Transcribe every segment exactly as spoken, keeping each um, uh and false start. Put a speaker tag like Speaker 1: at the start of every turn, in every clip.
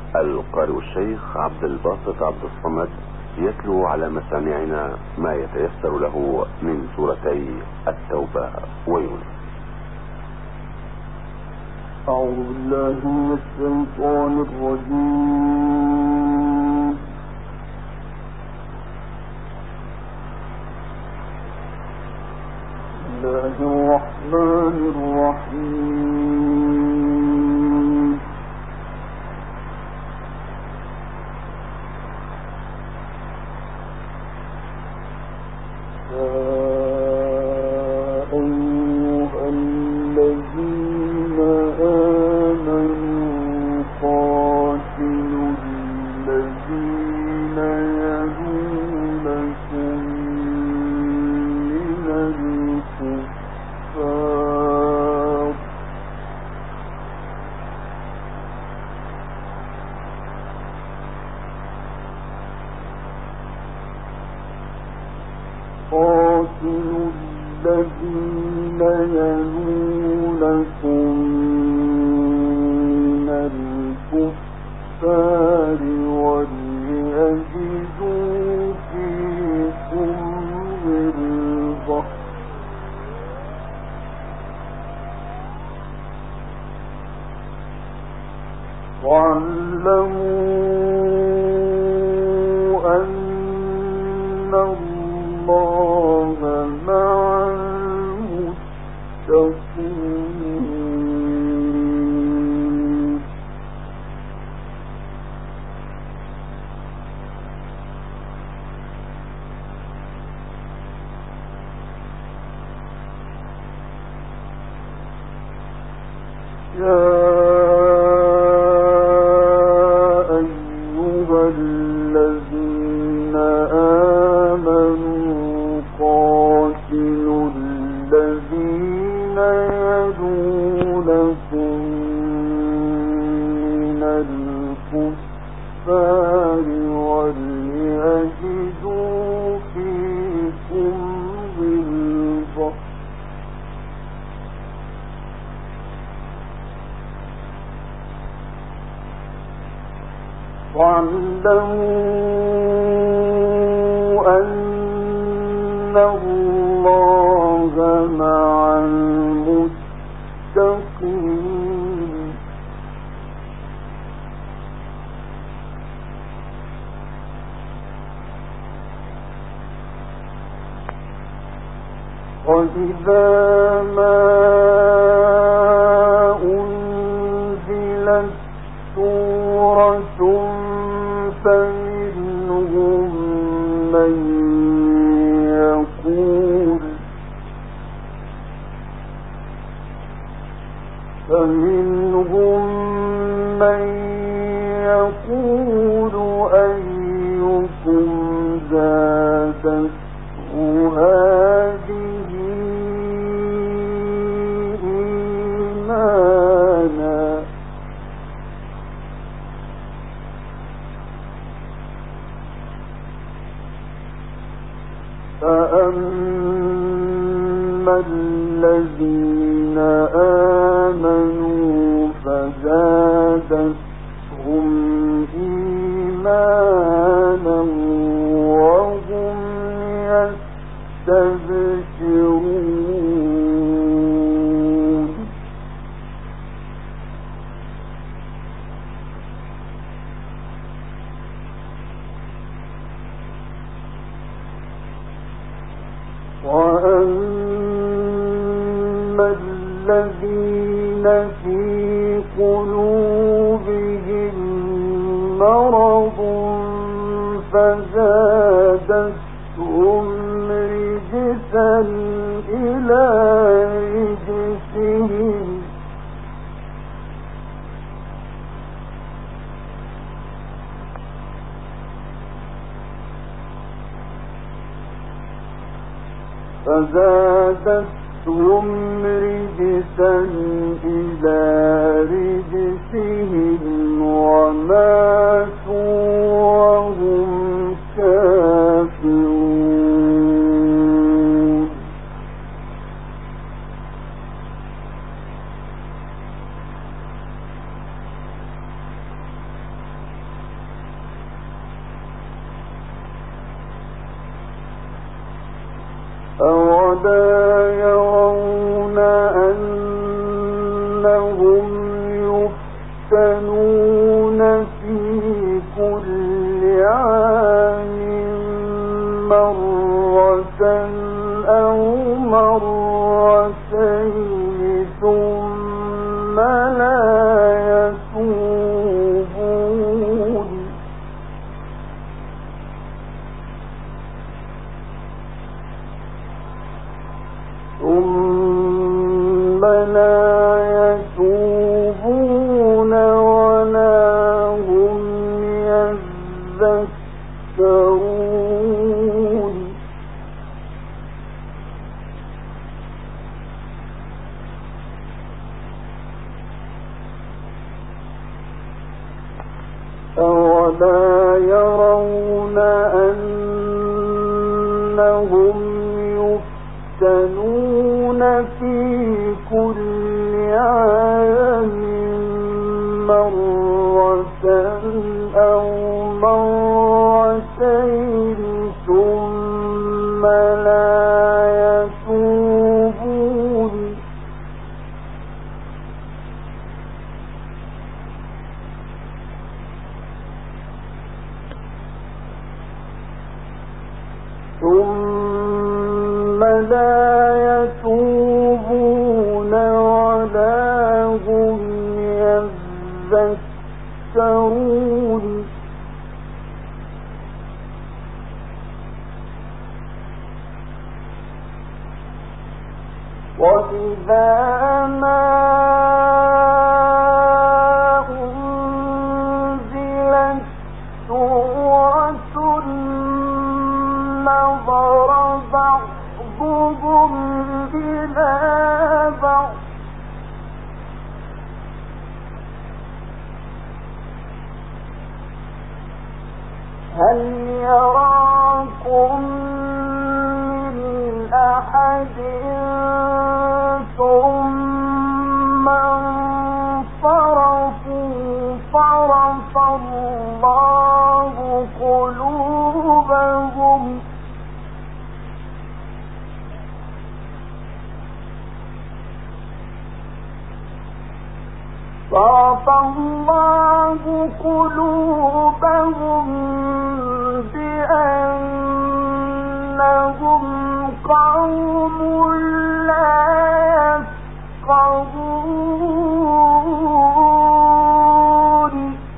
Speaker 1: القارئ الشيخ عبد الباسط عبد الصمد يتلو على مسامعنا ما يتيسر له من سورتي التوبة ويونس.
Speaker 2: أعوذ بالله من الشيطان الرجيم. بسم الله الرحمن الرحيم. قاتلوا الذين يلونكم من الكفار وليجدوا فيكم غلظة واعلموا أن الله مع المتقين. يا أيها الذين آمنوا قاتلوا الذين يلونكم من الكفار وليجدوا فيكم غلظة واعلموا أن الله مع المتقين. وإذا ما أنزلت سورة فمنهم من يقول فمنهم من يقول أيكم زادته هذه إيمانا فأما الذين آمنوا فزادتهم إيمانا وهم يستبشرون. وأما الذين في قلوبهم مرض فزادتهم رجسا إلى رجسهم فزادتهم رجسا إلى رجسهم وماتوا وهم كافرون. أولا يرون أنهم يفتنون في كل عام مرة أو مرتين ثم لا يتوبون ثم لا يتوبون ولا هم يذكرون وإذا ما أنزلت سورة نظر بعضهم إلى بعض هل يراكم من أحد ثم انصرفوا صرف الله قلوبهم صرف الله قلوبهم بأنهم قوم لا يفقهون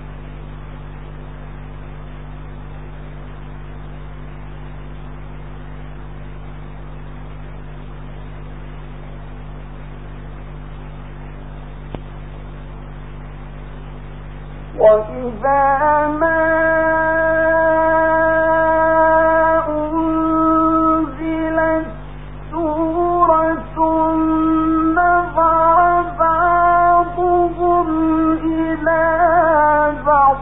Speaker 2: وإذا ما أنزلت سورة نظر بعضهم إلى بعض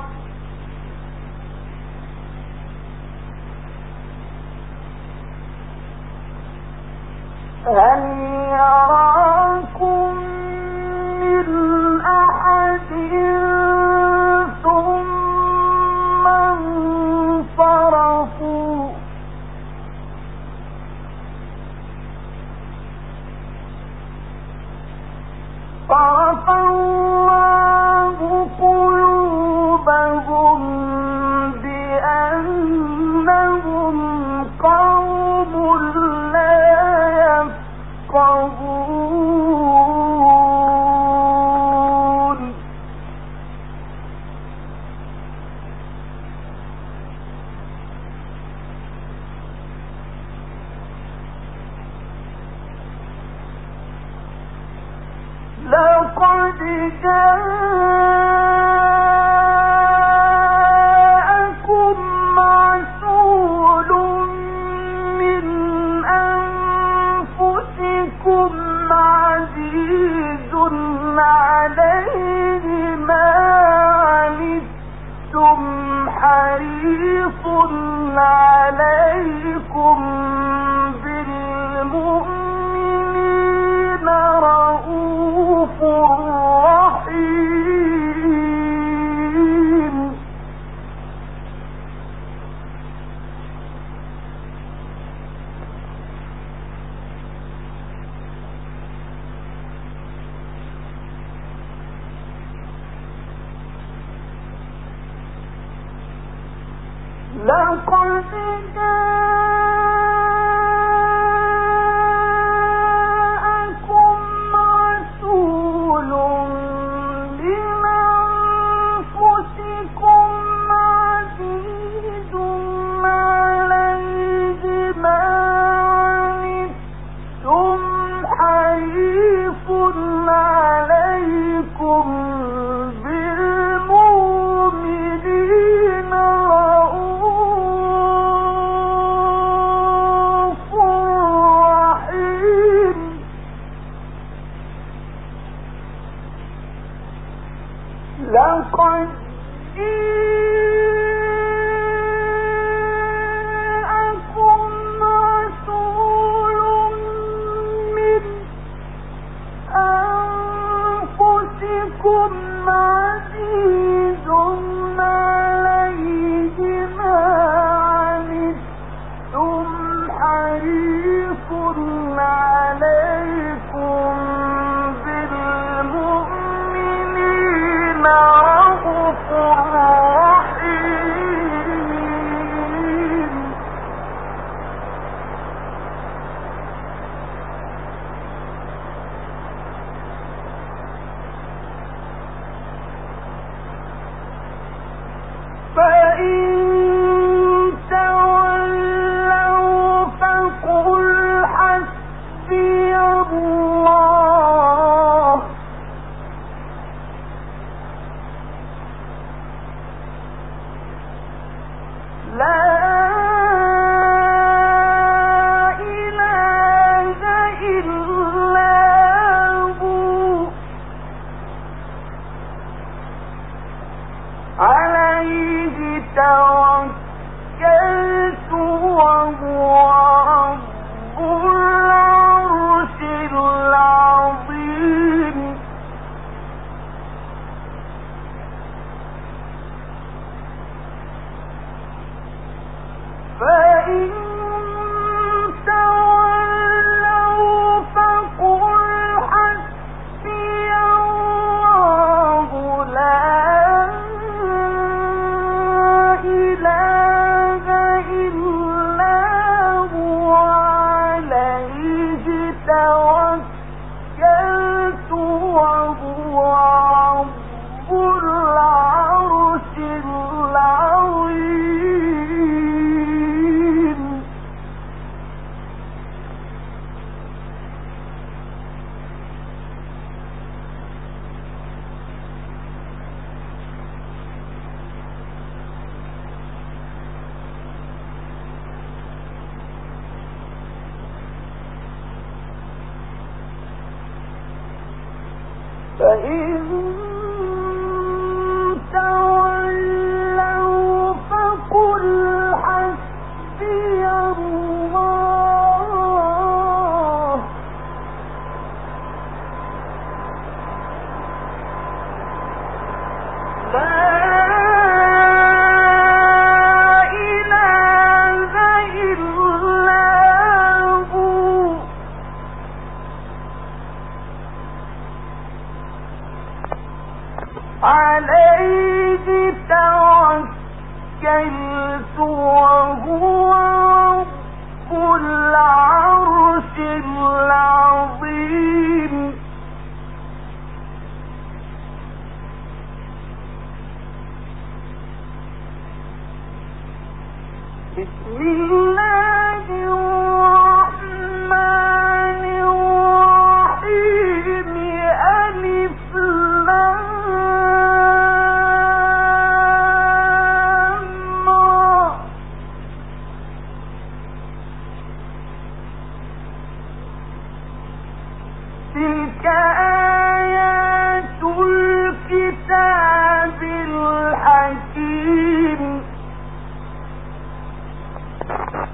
Speaker 2: هل يراكم من أحد ثم انصرفوا صرف الله قلوبهم بأنهم قوم لا يفقهون لقد جاءكم رسول من أنفسكم عزيز عليه ما عنتم حريص عليكم بالمؤمنين رؤوف رحيم لقد جاءكم رسول من أنفسكم عزيز عليه ما عنتم حريص عليكم بالمؤمنين رءوف رحيم. لقد جاءكم رسول من أنفسكم عزيز عليه ما عنتم حريص عليكم بالمؤمنين رءوف رحيم. فإن تولوا فقل حسبي الله لا إله إلا هو عليه توكلت وهو رب العرش العظيم. فإن تولوا فقل حسبي الله لا إله إلا هو عليه توكلت وهو رب العرش العظيم. فإن تولوا فقل حسبي الله لا إله إلا هو عليه توكلت وهو رب العرش العظيم. بسم الله الرحمن الرحيم. ألف لام را. تلك آيات الكتاب الحكيم.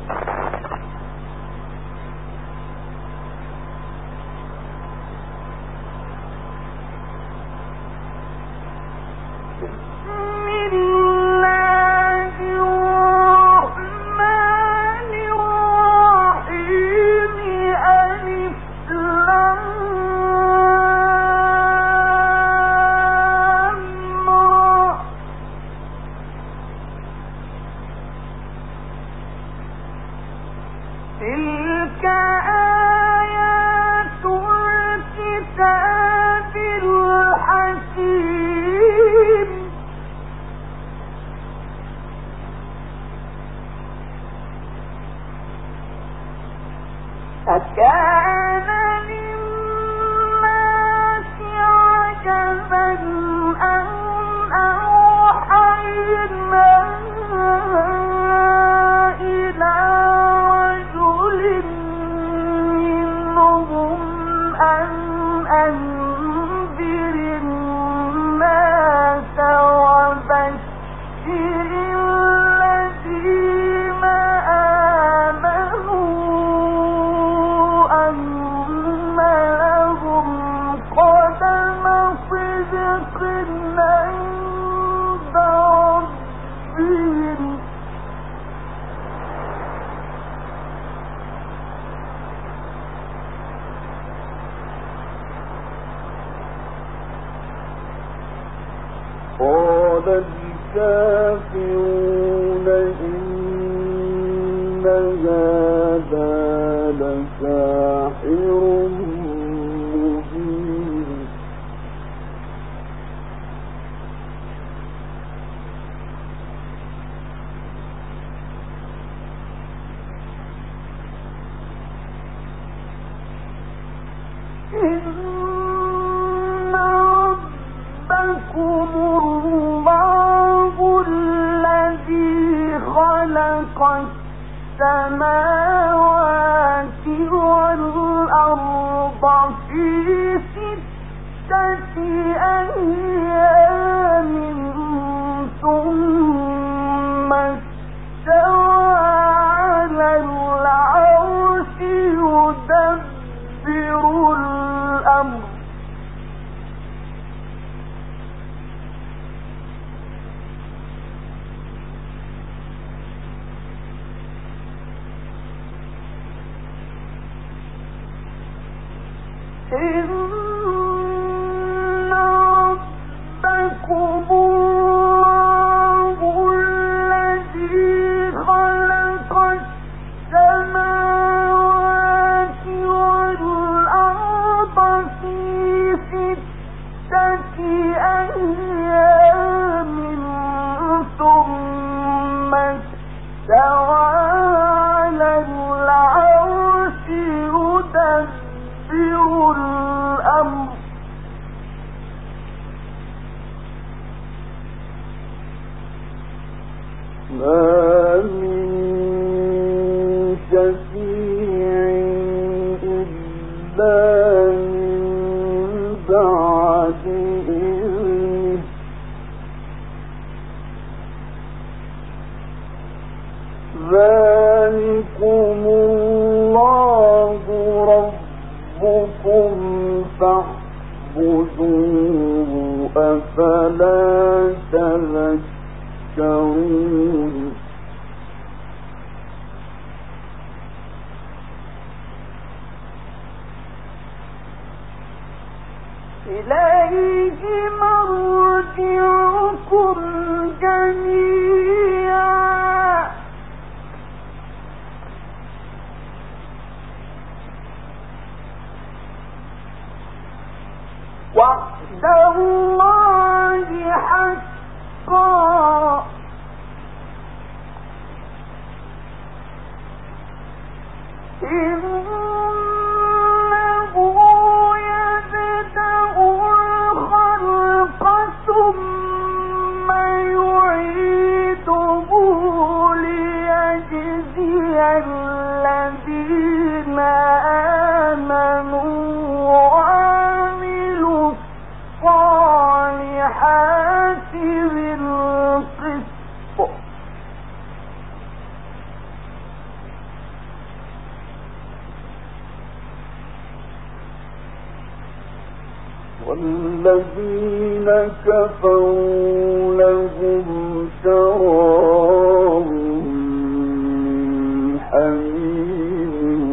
Speaker 2: قال الكافرون إن هذا لساحر مبين إن ربكم الله الذي خلق السماوات والأرض في ستة أيام ثم استوى على العرش يدبر الأمر إن ربكم الله الذي خلق السماوات والأرض في ستة أيام ثم استوى على العرش يدبر الأمر ما من شفيع إلا من بعد إذنه ذلكم الله ربكم فاعبدوه أفلا تذكرون إليه مرجعكم جميعا وعد الله حقا إنه يبدأ الخلق ثم يعيده ليجزي الذين آمنوا وعملوا الصالحات بالقسط والذين كفروا لهم شراب من حميم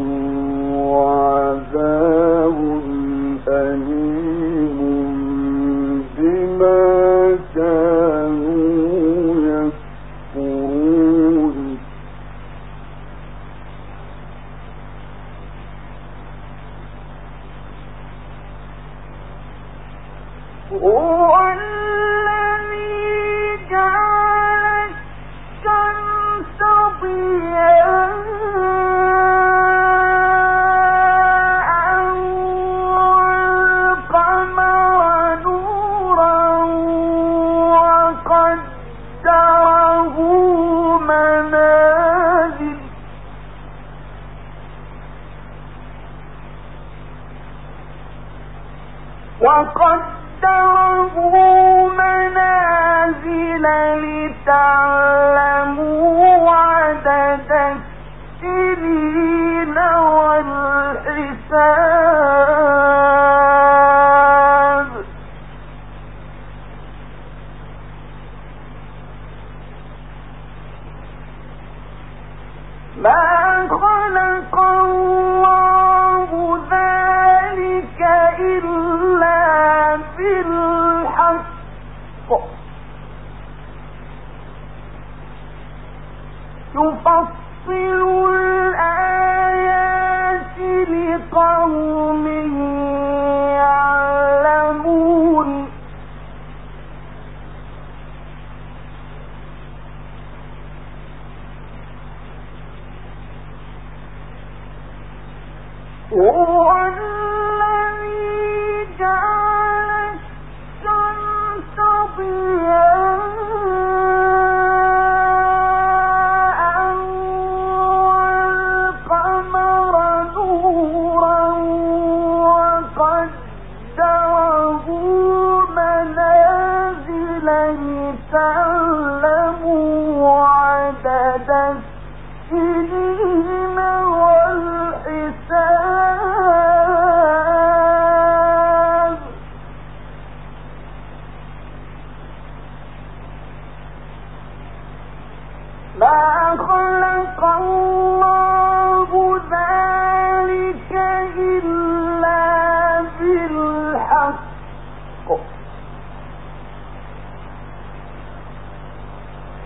Speaker 2: وعذاب أليم بما كانوا يكفرون هو الذي جعل الشمس ضياء والقمر نورا وقدره منازل وقدره منازل لتعلموا عدد السنين والحساب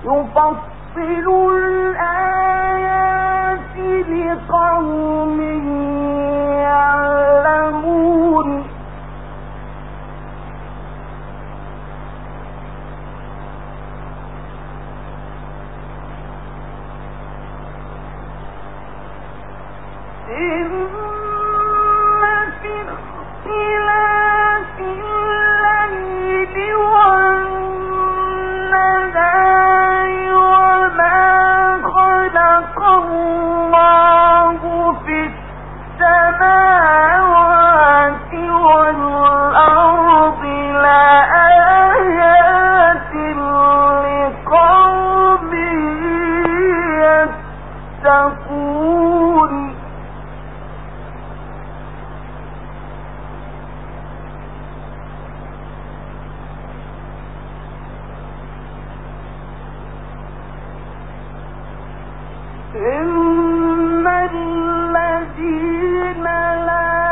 Speaker 2: يفصل الآيات لقوم يعلمون إن في اختلاف الليل والنهار وما خلق الله في السماوات والأرض لآيات لقوم يتقون إن الذين لا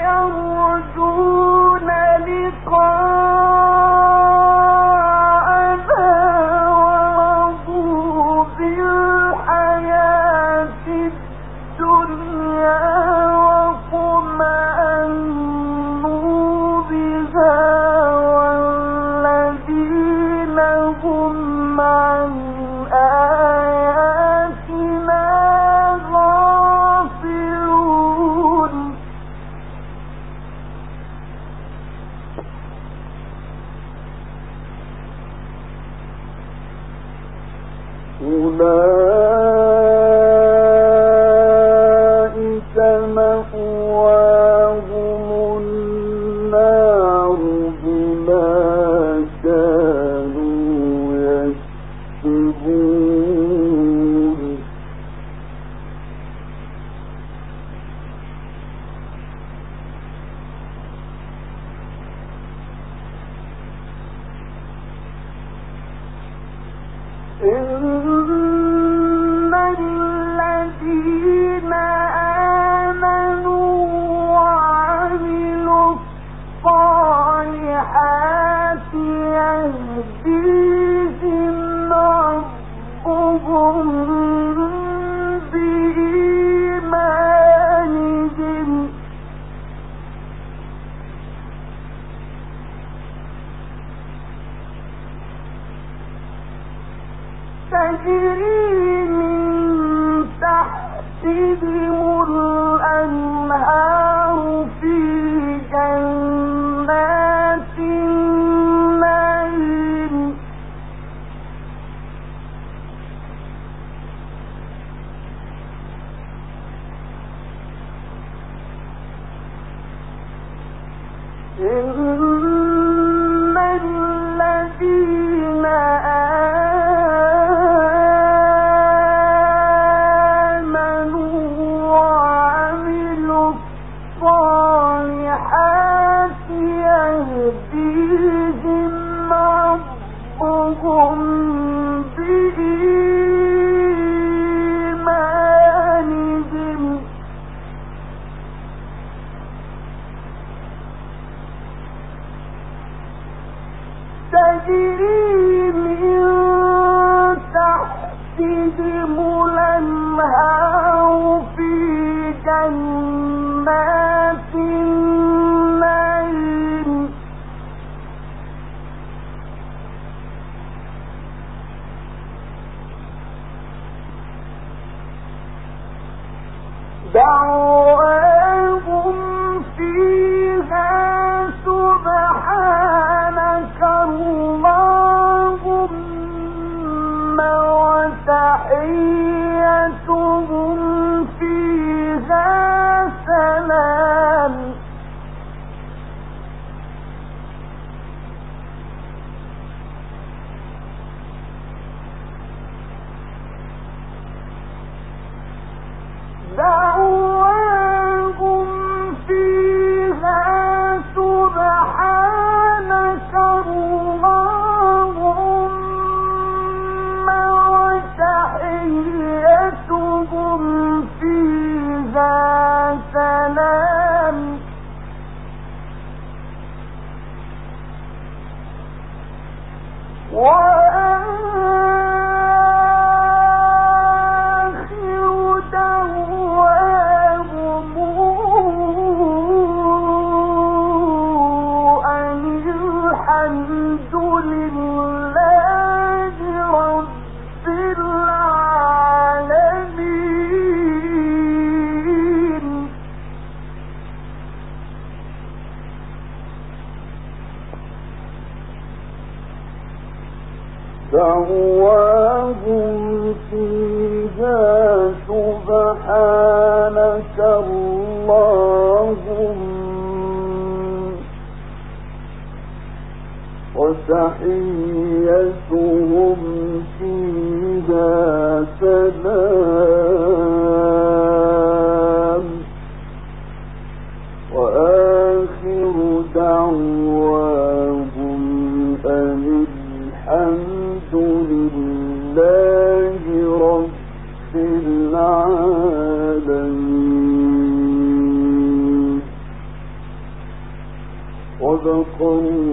Speaker 2: يرجون لقاءنا ورضوا بالحياة الدنيا واطمأنوا بها والذين هم عن آياتنا غافلون أولئك مأواهم النار بما كانوا يكسبون إن الذين آمنوا وعملوا الصالحات يهديهم ربهم بإيمانهم تجري من تحتهم الأنهار في جنات النعيم إن الذين آمنوا وعملوا الصالحات يهديهم ربهم بإيمانهم تجري من تحتهم الأنهار في جنات النعيم دعواهم فيها سبحانك اللهم وتحيتهم فيها سلام دعواهم فيها سبحانك اللهم وتحيتهم فيها سلام وأن الحمد لله رب العالمين. دعواهم فيها سبحانك اللهم وتحيتهم فيها سلام وآخر دعواهم أن الحمد لله رب العالمين. صدق الله